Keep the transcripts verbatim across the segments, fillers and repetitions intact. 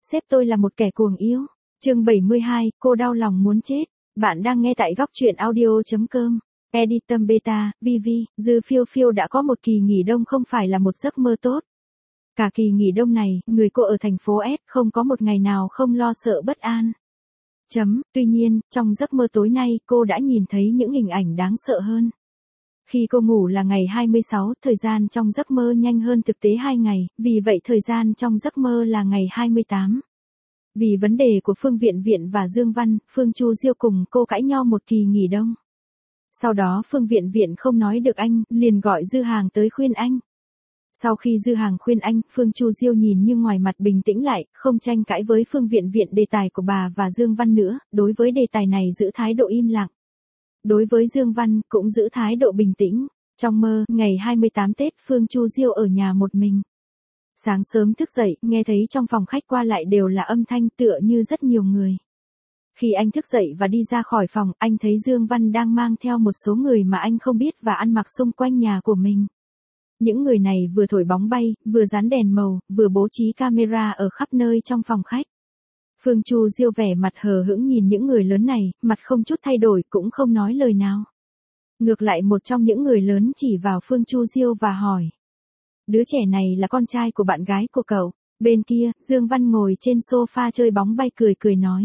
sếp tôi là một kẻ cuồng yêu. Chương bảy mươi hai, cô đau lòng muốn chết. Bạn đang nghe tại góc truyện audio chấm com. Editum Beta, Vivi, Dư Phiêu Phiêu đã có một kỳ nghỉ đông không phải là một giấc mơ tốt. Cả kỳ nghỉ đông này, người cô ở thành phố S không có một ngày nào không lo sợ bất an. Chấm, tuy nhiên, trong giấc mơ tối nay cô đã nhìn thấy những hình ảnh đáng sợ hơn. Khi cô ngủ là ngày hai mươi sáu, thời gian trong giấc mơ nhanh hơn thực tế hai ngày, vì vậy thời gian trong giấc mơ là ngày hai mươi tám. Vì vấn đề của Phương Viện Viện và Dương Văn, Phương Chu Diêu cùng cô cãi nhau một kỳ nghỉ đông. Sau đó Phương Viện Viện không nói được anh, liền gọi Dư Hàng tới khuyên anh. Sau khi Dư Hàng khuyên anh, Phương Chu Diêu nhìn như ngoài mặt bình tĩnh lại, không tranh cãi với Phương Viện Viện đề tài của bà và Dương Văn nữa, đối với đề tài này giữ thái độ im lặng. Đối với Dương Văn, cũng giữ thái độ bình tĩnh. Trong mơ, ngày hai mươi tám Tết, Phương Chu Diêu ở nhà một mình. Sáng sớm thức dậy, nghe thấy trong phòng khách qua lại đều là âm thanh tựa như rất nhiều người. Khi anh thức dậy và đi ra khỏi phòng, anh thấy Dương Văn đang mang theo một số người mà anh không biết và ăn mặc xung quanh nhà của mình. Những người này vừa thổi bóng bay, vừa dán đèn màu, vừa bố trí camera ở khắp nơi trong phòng khách. Phương Chu Diêu vẻ mặt hờ hững nhìn những người lớn này, mặt không chút thay đổi cũng không nói lời nào. Ngược lại một trong những người lớn chỉ vào Phương Chu Diêu và hỏi. Đứa trẻ này là con trai của bạn gái của cậu. Bên kia, Dương Văn ngồi trên sofa chơi bóng bay cười cười nói.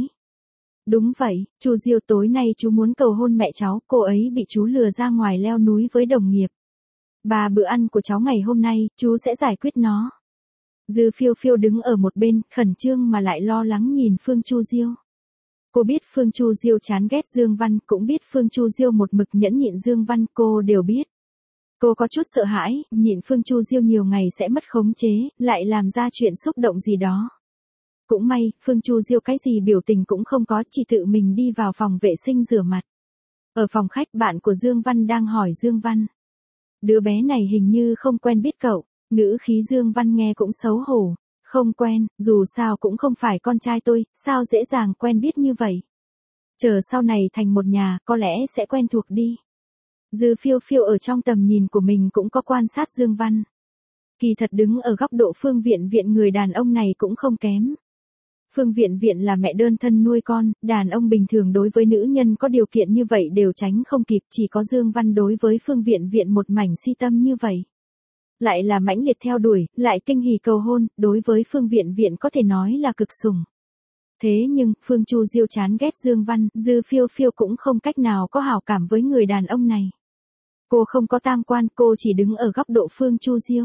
Đúng vậy, Chu Diêu tối nay chú muốn cầu hôn mẹ cháu, cô ấy bị chú lừa ra ngoài leo núi với đồng nghiệp. Ba bữa ăn của cháu ngày hôm nay, chú sẽ giải quyết nó. Dư Phiêu Phiêu đứng ở một bên, khẩn trương mà lại lo lắng nhìn Phương Chu Diêu. Cô biết Phương Chu Diêu chán ghét Dương Văn, cũng biết Phương Chu Diêu một mực nhẫn nhịn Dương Văn, cô đều biết. Cô có chút sợ hãi, nhịn Phương Chu Diêu nhiều ngày sẽ mất khống chế, lại làm ra chuyện xúc động gì đó. Cũng may, Phương Chu Diêu cái gì biểu tình cũng không có, chỉ tự mình đi vào phòng vệ sinh rửa mặt. Ở phòng khách bạn của Dương Văn đang hỏi Dương Văn. Đứa bé này hình như không quen biết cậu, ngữ khí Dương Văn nghe cũng xấu hổ. Không quen, dù sao cũng không phải con trai tôi, sao dễ dàng quen biết như vậy. Chờ sau này thành một nhà, có lẽ sẽ quen thuộc đi. Dư Phiêu Phiêu ở trong tầm nhìn của mình cũng có quan sát Dương Văn. Kỳ thật đứng ở góc độ Phương Viện Viện người đàn ông này cũng không kém. Phương Viện Viện là mẹ đơn thân nuôi con, đàn ông bình thường đối với nữ nhân có điều kiện như vậy đều tránh không kịp, chỉ có Dương Văn đối với Phương Viện Viện một mảnh si tâm như vậy. Lại là mãnh liệt theo đuổi, lại kinh hỉ cầu hôn, đối với Phương Viện Viện có thể nói là cực sủng. Thế nhưng, Phương Chu Diêu chán ghét Dương Văn, Dư Phiêu Phiêu cũng không cách nào có hảo cảm với người đàn ông này. Cô không có tam quan, cô chỉ đứng ở góc độ Phương Chu Diêu.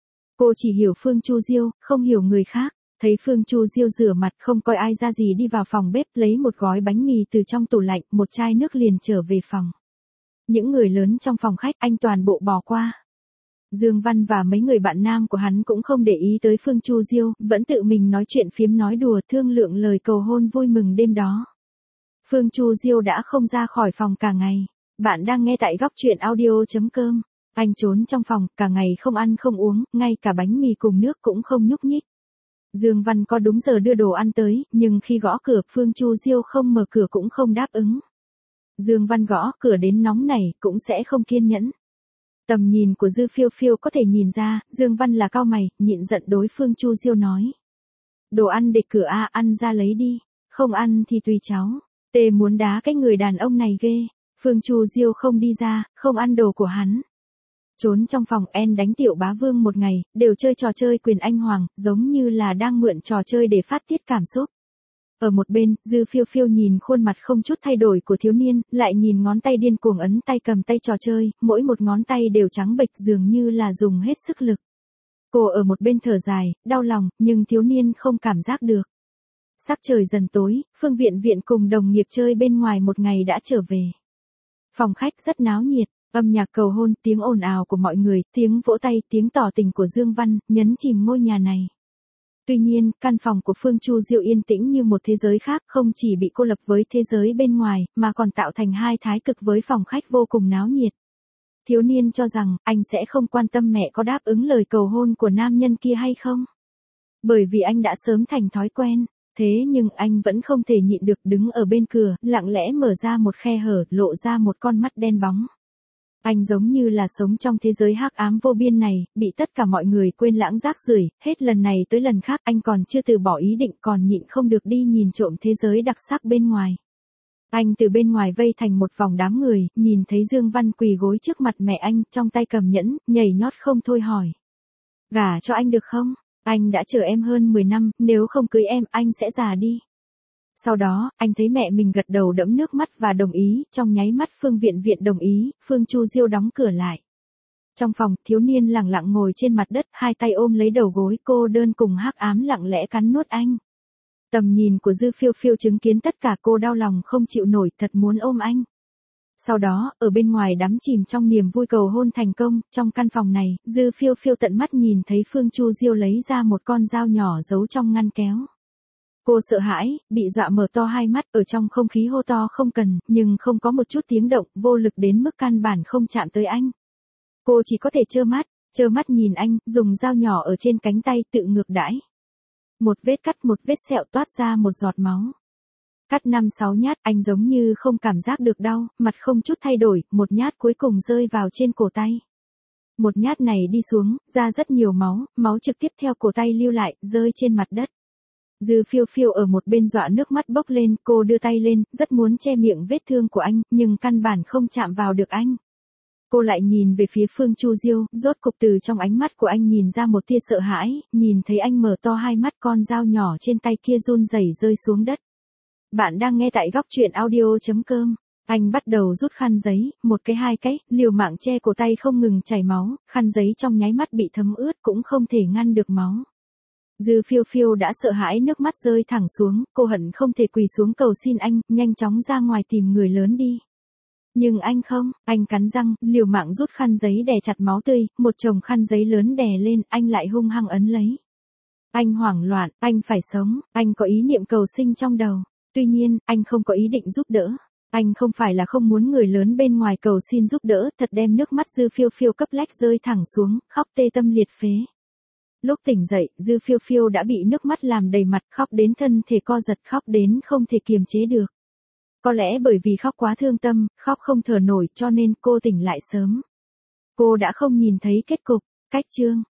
Cô chỉ hiểu Phương Chu Diêu, không hiểu người khác. Thấy Phương Chu Diêu rửa mặt không coi ai ra gì đi vào phòng bếp lấy một gói bánh mì từ trong tủ lạnh, một chai nước liền trở về phòng. Những người lớn trong phòng khách anh toàn bộ bỏ qua. Dương Văn và mấy người bạn nam của hắn cũng không để ý tới Phương Chu Diêu, vẫn tự mình nói chuyện phiếm nói đùa thương lượng lời cầu hôn vui mừng đêm đó. Phương Chu Diêu đã không ra khỏi phòng cả ngày. Bạn đang nghe tại góc truyện audio chấm com. Anh trốn trong phòng, cả ngày không ăn không uống, ngay cả bánh mì cùng nước cũng không nhúc nhích. Dương Văn có đúng giờ đưa đồ ăn tới, nhưng khi gõ cửa Phương Chu Diêu không mở cửa cũng không đáp ứng. Dương Văn gõ cửa đến nóng này cũng sẽ không kiên nhẫn. Tầm nhìn của Dư Phiêu Phiêu có thể nhìn ra, Dương Văn là cau mày, nhịn giận đối Phương Chu Diêu nói. Đồ ăn để cửa a, ăn ra lấy đi, không ăn thì tùy cháu. Tê muốn đá cái người đàn ông này ghê. Phương Chu Diêu không đi ra, không ăn đồ của hắn. Trốn trong phòng En đánh Tiểu Bá Vương một ngày, đều chơi trò chơi quyền anh hoàng, giống như là đang mượn trò chơi để phát tiết cảm xúc. Ở một bên, Dư Phiêu Phiêu nhìn khuôn mặt không chút thay đổi của thiếu niên, lại nhìn ngón tay điên cuồng ấn tay cầm tay trò chơi, mỗi một ngón tay đều trắng bệch dường như là dùng hết sức lực. Cô ở một bên thở dài, đau lòng, nhưng thiếu niên không cảm giác được. Sắc trời dần tối, Phương Viện Viện cùng đồng nghiệp chơi bên ngoài một ngày đã trở về. Phòng khách rất náo nhiệt. Âm nhạc cầu hôn, tiếng ồn ào của mọi người, tiếng vỗ tay, tiếng tỏ tình của Dương Văn, nhấn chìm ngôi nhà này. Tuy nhiên, căn phòng của Phương Chu Diêu yên tĩnh như một thế giới khác, không chỉ bị cô lập với thế giới bên ngoài, mà còn tạo thành hai thái cực với phòng khách vô cùng náo nhiệt. Thiếu niên cho rằng, anh sẽ không quan tâm mẹ có đáp ứng lời cầu hôn của nam nhân kia hay không. Bởi vì anh đã sớm thành thói quen. Thế nhưng anh vẫn không thể nhịn được đứng ở bên cửa, lặng lẽ mở ra một khe hở, lộ ra một con mắt đen bóng. Anh giống như là sống trong thế giới hắc ám vô biên này, bị tất cả mọi người quên lãng rác rưởi, hết lần này tới lần khác anh còn chưa từ bỏ ý định còn nhịn không được đi nhìn trộm thế giới đặc sắc bên ngoài. Anh từ bên ngoài vây thành một vòng đám người, nhìn thấy Dương Văn quỳ gối trước mặt mẹ anh, trong tay cầm nhẫn, nhảy nhót không thôi hỏi. Gả cho anh được không? Anh đã chờ em hơn mười năm, nếu không cưới em, anh sẽ già đi. Sau đó, anh thấy mẹ mình gật đầu đẫm nước mắt và đồng ý, trong nháy mắt Phương Viện Viện đồng ý, Phương Chu Diêu đóng cửa lại. Trong phòng, thiếu niên lặng lặng ngồi trên mặt đất, hai tay ôm lấy đầu gối, cô đơn cùng hắc ám lặng lẽ cắn nuốt anh. Tầm nhìn của Dư Phiêu Phiêu chứng kiến tất cả, cô đau lòng không chịu nổi, thật muốn ôm anh. Sau đó, ở bên ngoài đắm chìm trong niềm vui cầu hôn thành công, trong căn phòng này, Dư Phiêu Phiêu tận mắt nhìn thấy Phương Chu Diêu lấy ra một con dao nhỏ giấu trong ngăn kéo. Cô sợ hãi, bị dọa mở to hai mắt, ở trong không khí hô to không cần, nhưng không có một chút tiếng động, vô lực đến mức căn bản không chạm tới anh. Cô chỉ có thể trơ mắt, trơ mắt nhìn anh, dùng dao nhỏ ở trên cánh tay tự ngược đãi. Một vết cắt một vết sẹo toát ra một giọt máu. Cắt năm sáu nhát, anh giống như không cảm giác được đau, mặt không chút thay đổi, một nhát cuối cùng rơi vào trên cổ tay. Một nhát này đi xuống, ra rất nhiều máu, máu trực tiếp theo cổ tay lưu lại, rơi trên mặt đất. Dư Phiêu Phiêu ở một bên dọa nước mắt bốc lên, cô đưa tay lên, rất muốn che miệng vết thương của anh, nhưng căn bản không chạm vào được anh. Cô lại nhìn về phía Phương Chu Diêu, rốt cục từ trong ánh mắt của anh nhìn ra một tia sợ hãi, nhìn thấy anh mở to hai mắt, con dao nhỏ trên tay kia run rẩy rơi xuống đất. Bạn đang nghe tại góc truyện audio chấm com. Anh bắt đầu rút khăn giấy, một cái hai cái, liều mạng che cổ tay không ngừng chảy máu, khăn giấy trong nháy mắt bị thấm ướt cũng không thể ngăn được máu. Dư Phiêu Phiêu đã sợ hãi nước mắt rơi thẳng xuống, cô hận không thể quỳ xuống cầu xin anh, nhanh chóng ra ngoài tìm người lớn đi. Nhưng anh không, anh cắn răng, liều mạng rút khăn giấy đè chặt máu tươi, một chồng khăn giấy lớn đè lên, anh lại hung hăng ấn lấy. Anh hoảng loạn, anh phải sống, anh có ý niệm cầu sinh trong đầu. Tuy nhiên, anh không có ý định giúp đỡ. Anh không phải là không muốn người lớn bên ngoài cầu xin giúp đỡ, thật đem nước mắt Dư Phiêu Phiêu cấp lách rơi thẳng xuống, khóc tê tâm liệt phế. Lúc tỉnh dậy, Dư Phiêu Phiêu đã bị nước mắt làm đầy mặt, khóc đến thân thể co giật, khóc đến không thể kiềm chế được. Có lẽ bởi vì khóc quá thương tâm, khóc không thở nổi cho nên cô tỉnh lại sớm. Cô đã không nhìn thấy kết cục, cách chương.